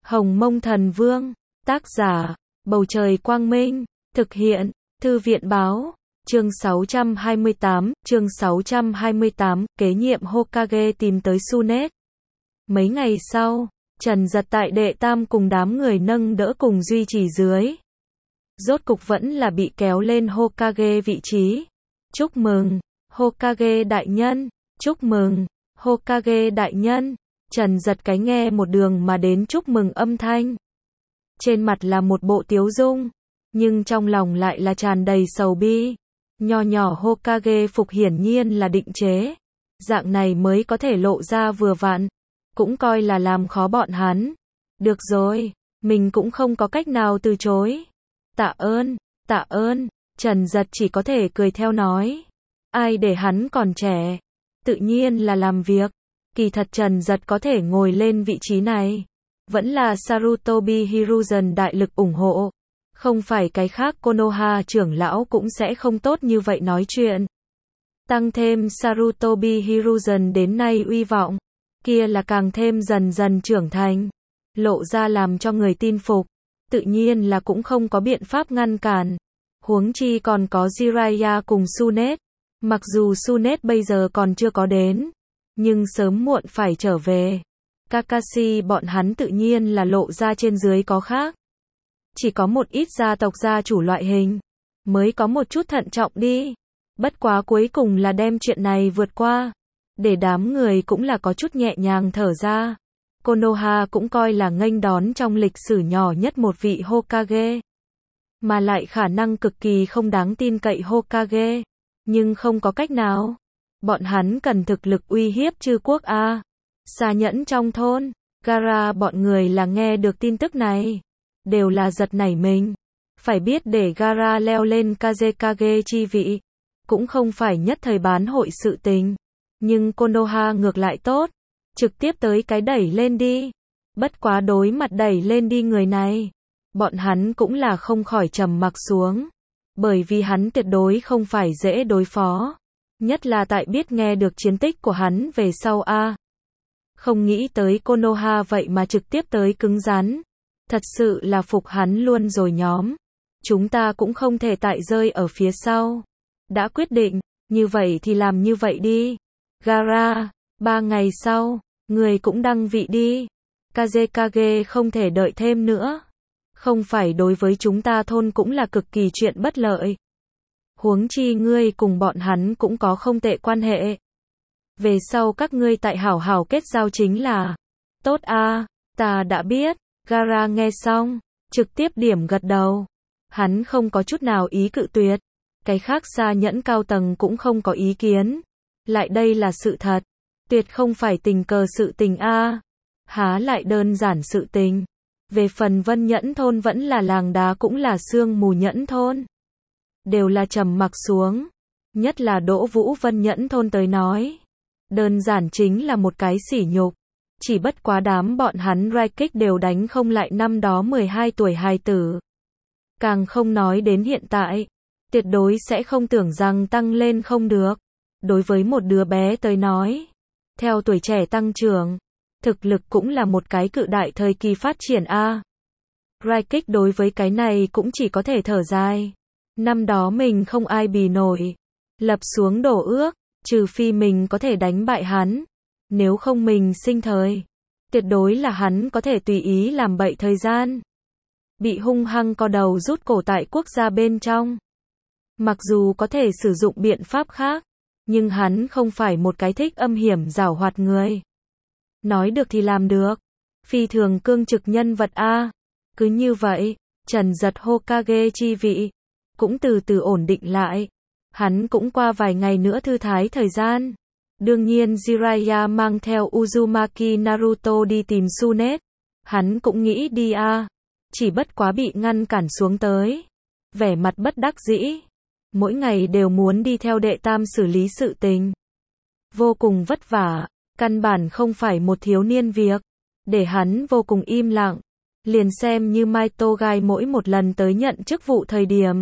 Hồng Mông Thần Vương, tác giả, Bầu Trời Quang Minh, thực hiện, Thư viện Báo, chương 628, kế nhiệm Hokage tìm tới Tsunade. Mấy ngày sau, Trần Giật tại đệ tam cùng đám người nâng đỡ cùng duy trì dưới. Rốt cục vẫn là bị kéo lên Hokage vị trí. Chúc mừng, Hokage đại nhân, chúc mừng, Hokage đại nhân. Trần Giật cái nghe một đường mà đến chúc mừng âm thanh. Trên mặt là một bộ tiếu dung, nhưng trong lòng lại là tràn đầy sầu bi. Nho nhỏ Hokage phục hiển nhiên là định chế. Dạng này mới có thể lộ ra vừa vặn, cũng coi là làm khó bọn hắn. Được rồi, mình cũng không có cách nào từ chối. Tạ ơn, Trần Giật chỉ có thể cười theo nói. Ai để hắn còn trẻ, tự nhiên là làm việc. Kỳ thật Trần Giật có thể ngồi lên vị trí này, vẫn là Sarutobi Hiruzen đại lực ủng hộ. Không phải cái khác Konoha trưởng lão cũng sẽ không tốt như vậy nói chuyện. Tăng thêm Sarutobi Hiruzen đến nay uy vọng, kia là càng thêm dần dần trưởng thành, lộ ra làm cho người tin phục, tự nhiên là cũng không có biện pháp ngăn cản. Huống chi còn có Jiraiya cùng Tsunade, mặc dù Tsunade bây giờ còn chưa có đến, nhưng sớm muộn phải trở về. Kakashi bọn hắn tự nhiên là lộ ra trên dưới có khác. Chỉ có một ít gia tộc gia chủ loại hình mới có một chút thận trọng đi. Bất quá cuối cùng là đem chuyện này vượt qua, để đám người cũng là có chút nhẹ nhàng thở ra. Konoha cũng coi là nghênh đón trong lịch sử nhỏ nhất một vị Hokage, mà lại khả năng cực kỳ không đáng tin cậy Hokage. Nhưng không có cách nào, bọn hắn cần thực lực uy hiếp chư quốc a. Xà nhẫn trong thôn, Gaara bọn người là nghe được tin tức này, đều là giật nảy mình. Phải biết để Gaara leo lên Kazekage chi vị, cũng không phải nhất thời bán hội sự tình. Nhưng Konoha ngược lại tốt, trực tiếp tới cái đẩy lên đi. Bất quá đối mặt đẩy lên đi người này, bọn hắn cũng là không khỏi trầm mặc xuống. Bởi vì hắn tuyệt đối không phải dễ đối phó. Nhất là tại biết nghe được chiến tích của hắn về sau a. Không nghĩ tới Konoha vậy mà trực tiếp tới cứng rắn. Thật sự là phục hắn luôn rồi nhóm. Chúng ta cũng không thể tại rơi ở phía sau. Đã quyết định, như vậy thì làm như vậy đi. Gaara, 3 ngày sau, người cũng đăng vị đi. Kazekage không thể đợi thêm nữa. Không phải đối với chúng ta thôn cũng là cực kỳ chuyện bất lợi. Huống chi ngươi cùng bọn hắn cũng có không tệ quan hệ. Về sau các ngươi tại hảo hảo kết giao chính là. Tốt a, ta đã biết. Gaara nghe xong, trực tiếp điểm gật đầu. Hắn không có chút nào ý cự tuyệt. Cái khác xa nhẫn cao tầng cũng không có ý kiến. Lại đây là sự thật. Tuyệt không phải tình cờ sự tình a. Há lại đơn giản sự tình. Về phần Vân Nhẫn thôn vẫn là làng đá cũng là sương mù nhẫn thôn. Đều là trầm mặc xuống. Nhất là Đỗ Vũ Vân Nhẫn thôn tới nói. Đơn giản chính là một cái sỉ nhục. Chỉ bất quá đám bọn hắn Raikik đều đánh không lại năm đó 12 tuổi hài tử. Càng không nói đến hiện tại. Tuyệt đối sẽ không tưởng rằng tăng lên không được. Đối với một đứa bé tới nói. Theo tuổi trẻ tăng trưởng. Thực lực cũng là một cái cự đại thời kỳ phát triển a. Raikik đối với cái này cũng chỉ có thể thở dài. Năm đó mình không ai bì nổi. Lập xuống đổ ước, trừ phi mình có thể đánh bại hắn. Nếu không mình sinh thời. Tuyệt đối là hắn có thể tùy ý làm bậy thời gian. Bị hung hăng co đầu rút cổ tại quốc gia bên trong. Mặc dù có thể sử dụng biện pháp khác, nhưng hắn không phải một cái thích âm hiểm giảo hoạt người. Nói được thì làm được. Phi thường cương trực nhân vật a. Cứ như vậy, Trần Giật Hokage chi vị cũng từ từ ổn định lại. Hắn cũng qua vài ngày nữa thư thái thời gian. Đương nhiên Jiraiya mang theo Uzumaki Naruto đi tìm Tsunade. Hắn cũng nghĩ đi a. Chỉ bất quá bị ngăn cản xuống tới. Vẻ mặt bất đắc dĩ. Mỗi ngày đều muốn đi theo đệ tam xử lý sự tình. Vô cùng vất vả. Căn bản không phải một thiếu niên việc. Để hắn vô cùng im lặng. Liền xem như Mai Togai mỗi một lần tới nhận chức vụ thời điểm.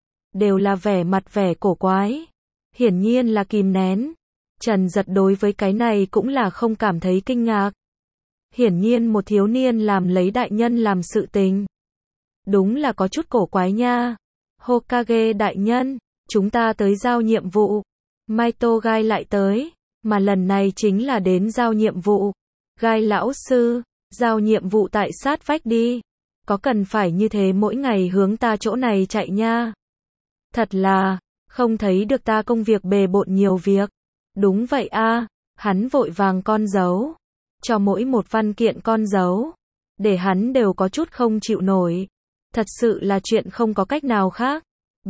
Đều là vẻ mặt vẻ cổ quái. Hiển nhiên là kìm nén. Trần Giật đối với cái này cũng là không cảm thấy kinh ngạc. Hiển nhiên một thiếu niên làm lấy đại nhân làm sự tình. Đúng là có chút cổ quái nha. Hokage đại nhân, chúng ta tới giao nhiệm vụ. Maito Gai lại tới, mà lần này chính là đến giao nhiệm vụ. Gai lão sư, giao nhiệm vụ tại sát vách đi. Có cần phải như thế mỗi ngày hướng ta chỗ này chạy nha. Thật là, không thấy được ta công việc bề bộn nhiều việc. Đúng vậy a, hắn vội vàng con dấu. Cho mỗi một văn kiện con dấu. Để hắn đều có chút không chịu nổi. Thật sự là chuyện không có cách nào khác.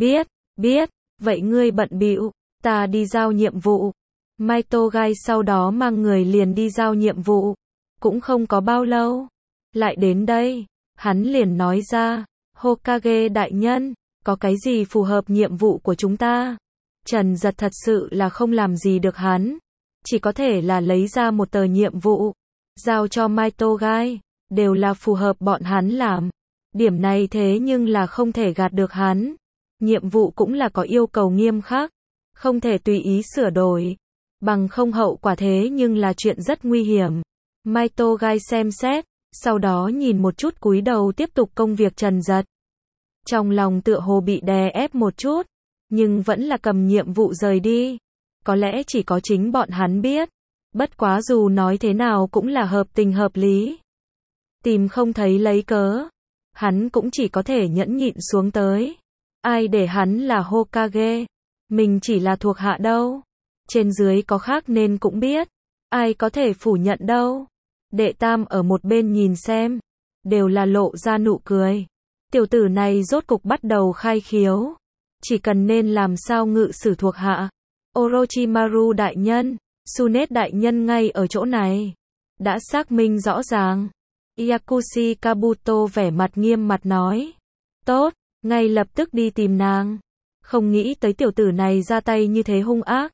Biết, vậy ngươi bận bịu, ta đi giao nhiệm vụ. Maito Gai sau đó mang người liền đi giao nhiệm vụ. Cũng không có bao lâu. Lại đến đây, hắn liền nói ra, Hokage đại nhân, có cái gì phù hợp nhiệm vụ của chúng ta? Trần Giật thật sự là không làm gì được hắn. Chỉ có thể là lấy ra một tờ nhiệm vụ. Giao cho Maito Gai, đều là phù hợp bọn hắn làm. Điểm này thế nhưng là không thể gạt được hắn. Nhiệm vụ cũng là có yêu cầu nghiêm khắc. Không thể tùy ý sửa đổi. Bằng không hậu quả thế nhưng là chuyện rất nguy hiểm. Maito Gai xem xét, sau đó nhìn một chút cúi đầu tiếp tục công việc Trần Giật. Trong lòng tựa hồ bị đè ép một chút, nhưng vẫn là cầm nhiệm vụ rời đi. Có lẽ chỉ có chính bọn hắn biết. Bất quá dù nói thế nào cũng là hợp tình hợp lý. Tìm không thấy lấy cớ. Hắn cũng chỉ có thể nhẫn nhịn xuống tới. Ai để hắn là Hokage. Mình chỉ là thuộc hạ đâu. Trên dưới có khác nên cũng biết. Ai có thể phủ nhận đâu. Đệ Tam ở một bên nhìn xem. Đều là lộ ra nụ cười. Tiểu tử này rốt cục bắt đầu khai khiếu. Chỉ cần nên làm sao ngự sử thuộc hạ. Orochimaru đại nhân, Tsunade đại nhân ngay ở chỗ này. Đã xác minh rõ ràng. Yakushi Kabuto vẻ mặt nghiêm mặt nói. Tốt, ngay lập tức đi tìm nàng. Không nghĩ tới tiểu tử này ra tay như thế hung ác.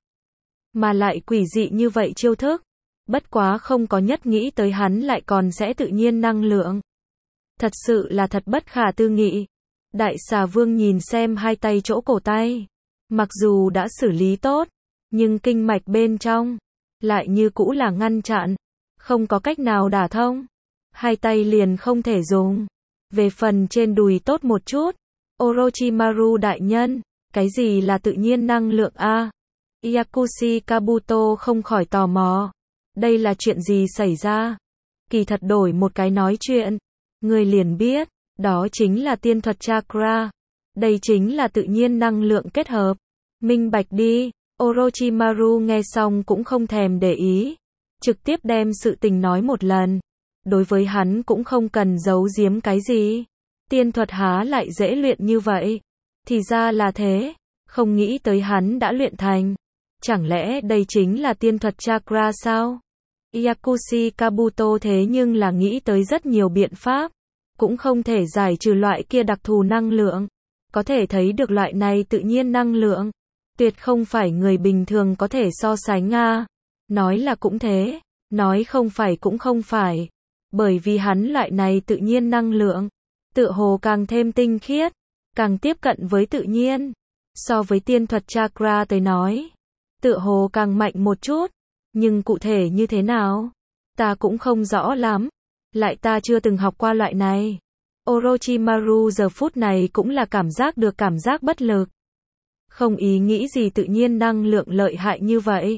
Mà lại quỷ dị như vậy chiêu thức. Bất quá không có nhất nghĩ tới hắn lại còn sẽ tự nhiên năng lượng. Thật sự là thật bất khả tư nghị. Đại xà vương nhìn xem hai tay chỗ cổ tay. Mặc dù đã xử lý tốt, nhưng kinh mạch bên trong lại như cũ là ngăn chặn. Không có cách nào đả thông. Hai tay liền không thể dùng. Về phần trên đùi tốt một chút. Orochimaru đại nhân, cái gì là tự nhiên năng lượng a? Yakushi Kabuto không khỏi tò mò. Đây là chuyện gì xảy ra? Kỳ thật đổi một cái nói chuyện. Người liền biết, đó chính là tiên thuật chakra. Đây chính là tự nhiên năng lượng kết hợp. Minh bạch đi. Orochimaru nghe xong cũng không thèm để ý. Trực tiếp đem sự tình nói một lần. Đối với hắn cũng không cần giấu giếm cái gì. Tiên thuật há lại dễ luyện như vậy. Thì ra là thế. Không nghĩ tới hắn đã luyện thành. Chẳng lẽ đây chính là tiên thuật chakra sao? Yakushi Kabuto thế nhưng là nghĩ tới rất nhiều biện pháp. Cũng không thể giải trừ loại kia đặc thù năng lượng. Có thể thấy được loại này tự nhiên năng lượng. Tuyệt không phải người bình thường có thể so sánh a. Nói là cũng thế. Nói không phải cũng không phải. Bởi vì hắn loại này tự nhiên năng lượng. Tựa hồ càng thêm tinh khiết. Càng tiếp cận với tự nhiên. So với tiên thuật chakra tới nói. Tựa hồ càng mạnh một chút. Nhưng cụ thể như thế nào? Ta cũng không rõ lắm. Lại ta chưa từng học qua loại này. Orochimaru giờ phút này cũng là cảm giác được cảm giác bất lực. Không ý nghĩ gì tự nhiên năng lượng lợi hại như vậy.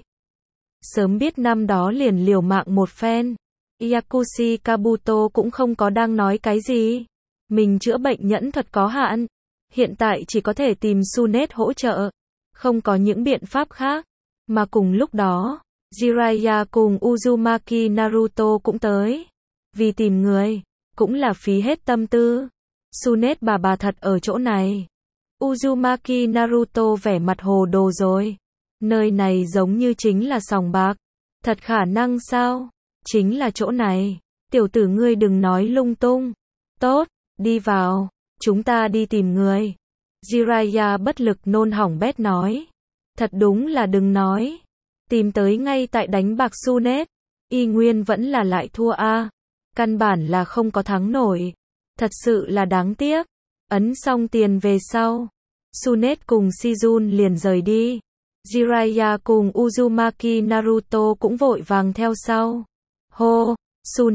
Sớm biết năm đó liền liều mạng một phen. Yakushi Kabuto cũng không có đang nói cái gì. Mình chữa bệnh nhẫn thuật có hạn. Hiện tại chỉ có thể tìm Tsunade hỗ trợ. Không có những biện pháp khác. Mà cùng lúc đó, Jiraiya cùng Uzumaki Naruto cũng tới. Vì tìm người, cũng là phí hết tâm tư. Tsunade bà thật ở chỗ này. Uzumaki Naruto vẻ mặt hồ đồ rồi. Nơi này giống như chính là sòng bạc. Thật khả năng sao? Chính là chỗ này. Tiểu tử ngươi đừng nói lung tung. Tốt, đi vào. Chúng ta đi tìm người. Jiraiya bất lực nôn hỏng bét nói. Thật đúng là đừng nói. Tìm tới ngay tại đánh bạc Tsunade. Y nguyên vẫn là lại thua a. Căn bản là không có thắng nổi. Thật sự là đáng tiếc. Ấn xong tiền về sau. Tsunade cùng Shizun liền rời đi. Jiraiya cùng Uzumaki Naruto cũng vội vàng theo sau. Hô, Tsunade,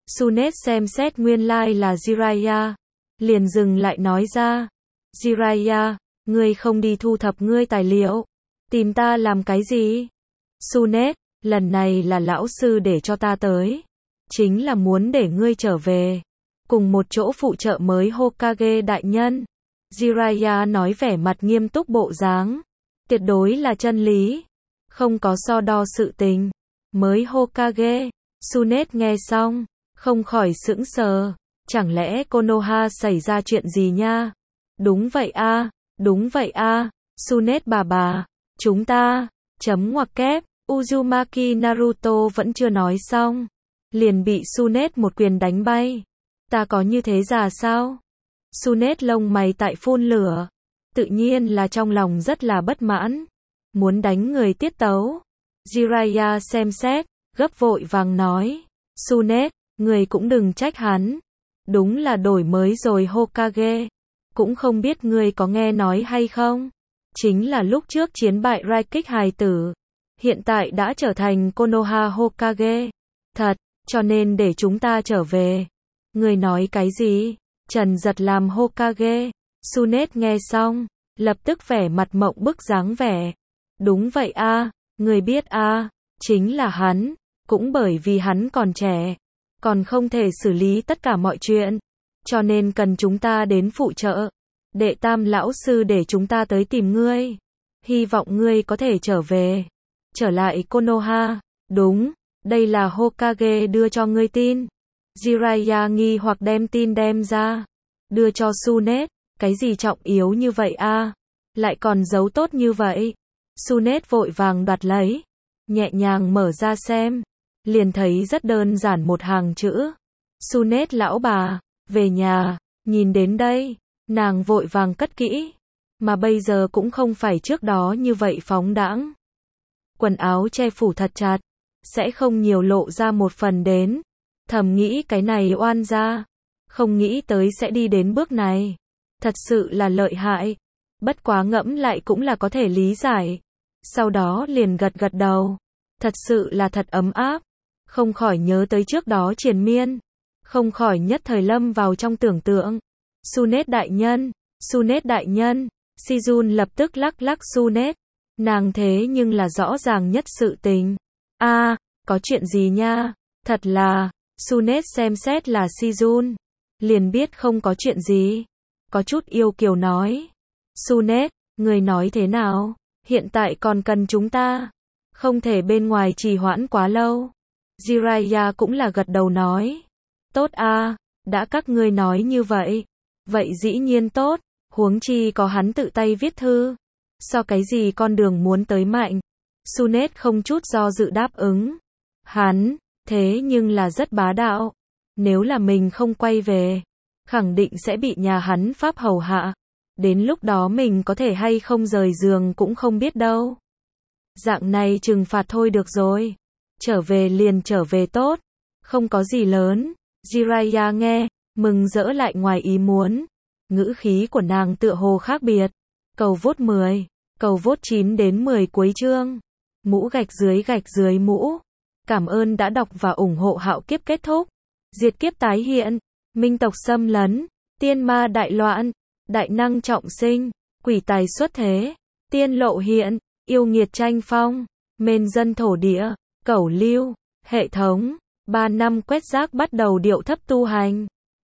Sunet xem xét nguyên lai là Jiraiya. Liền dừng lại nói ra. Jiraiya, ngươi không đi thu thập ngươi tài liệu. Tìm ta làm cái gì? Sunet, lần này là lão sư để cho ta tới. Chính là muốn để ngươi trở về. Cùng một chỗ phụ trợ mới Hokage đại nhân. Jiraiya nói vẻ mặt nghiêm túc bộ dáng. Tuyệt đối là chân lý. Không có so đo sự tình. Mới Hokage. Sunet nghe xong. Không khỏi sững sờ. Chẳng lẽ Konoha xảy ra chuyện gì nha? Đúng vậy a, đúng vậy a. Sunet bà. Chúng ta. Chấm ngoặc kép. Uzumaki Naruto vẫn chưa nói xong. Liền bị Sunet một quyền đánh bay. Ta có như thế già sao? Sunet lông mày tại phun lửa. Tự nhiên là trong lòng rất là bất mãn. Muốn đánh người tiết tấu. Jiraiya xem xét, gấp vội vàng nói. Sunet, người cũng đừng trách hắn. Đúng là đổi mới rồi Hokage. Cũng không biết ngươi có nghe nói hay không. Chính là lúc trước chiến bại Raikik hài tử. Hiện tại đã trở thành Konoha Hokage. Thật, cho nên để chúng ta trở về. Ngươi nói cái gì? Trần Giật làm Hokage. Sunet nghe xong, lập tức vẻ mặt mộng bức dáng vẻ. Đúng vậy a, người biết a, chính là hắn, cũng bởi vì hắn còn trẻ, còn không thể xử lý tất cả mọi chuyện, cho nên cần chúng ta đến phụ trợ. Đệ Tam lão sư để chúng ta tới tìm ngươi, hy vọng ngươi có thể trở về, trở lại Konoha. Đúng, đây là Hokage đưa cho ngươi tin. Jiraiya nghi hoặc đem tin đem ra, đưa cho Sunet. Cái gì trọng yếu như vậy a? Lại còn giấu tốt như vậy. Sunet vội vàng đoạt lấy, nhẹ nhàng mở ra xem, liền thấy rất đơn giản một hàng chữ. Sunet lão bà, về nhà. Nhìn đến đây, nàng vội vàng cất kỹ, mà bây giờ cũng không phải trước đó như vậy phóng đãng. Quần áo che phủ thật chặt, sẽ không nhiều lộ ra một phần đến. Thầm nghĩ cái này oan ra, không nghĩ tới sẽ đi đến bước này. Thật sự là lợi hại. Bất quá ngẫm lại cũng là có thể lý giải. Sau đó liền gật gật đầu. Thật sự là thật ấm áp. Không khỏi nhớ tới trước đó triền miên. Không khỏi nhất thời lâm vào trong tưởng tượng. Sunet đại nhân, Sunet đại nhân. Shizun lập tức lắc lắc Sunet. Nàng thế nhưng là rõ ràng nhất sự tình. A, có chuyện gì nha? Thật là, Sunet xem xét là Shizun. Liền biết không có chuyện gì. Có chút yêu kiều nói. Sunet, người nói thế nào? Hiện tại còn cần chúng ta. Không thể bên ngoài trì hoãn quá lâu. Jiraiya cũng là gật đầu nói. Tốt a, đã các ngươi nói như vậy. Vậy dĩ nhiên tốt, huống chi có hắn tự tay viết thư. So cái gì con đường muốn tới mạnh. Sunet không chút do dự đáp ứng. Hắn, thế nhưng là rất bá đạo. Nếu là mình không quay về, khẳng định sẽ bị nhà hắn pháp hầu hạ. Đến lúc đó mình có thể hay không rời giường cũng không biết đâu. Dạng này trừng phạt thôi được rồi. Trở về liền trở về tốt. Không có gì lớn. Jiraiya nghe, mừng rỡ lại ngoài ý muốn. Ngữ khí của nàng tựa hồ khác biệt. Cầu vốt 10. Cầu vốt 9 đến 10 cuối chương. Mũ gạch dưới mũ. Cảm ơn đã đọc và ủng hộ Hạo Kiếp kết thúc. Diệt kiếp tái hiện. Minh tộc xâm lấn. Tiên ma đại loạn. Đại năng trọng sinh. Quỷ tài xuất thế. Tiên lộ hiện. Yêu nghiệt tranh phong. Mên dân thổ địa. Cẩu lưu. Hệ thống. 3 năm quét rác bắt đầu điệu thấp tu hành.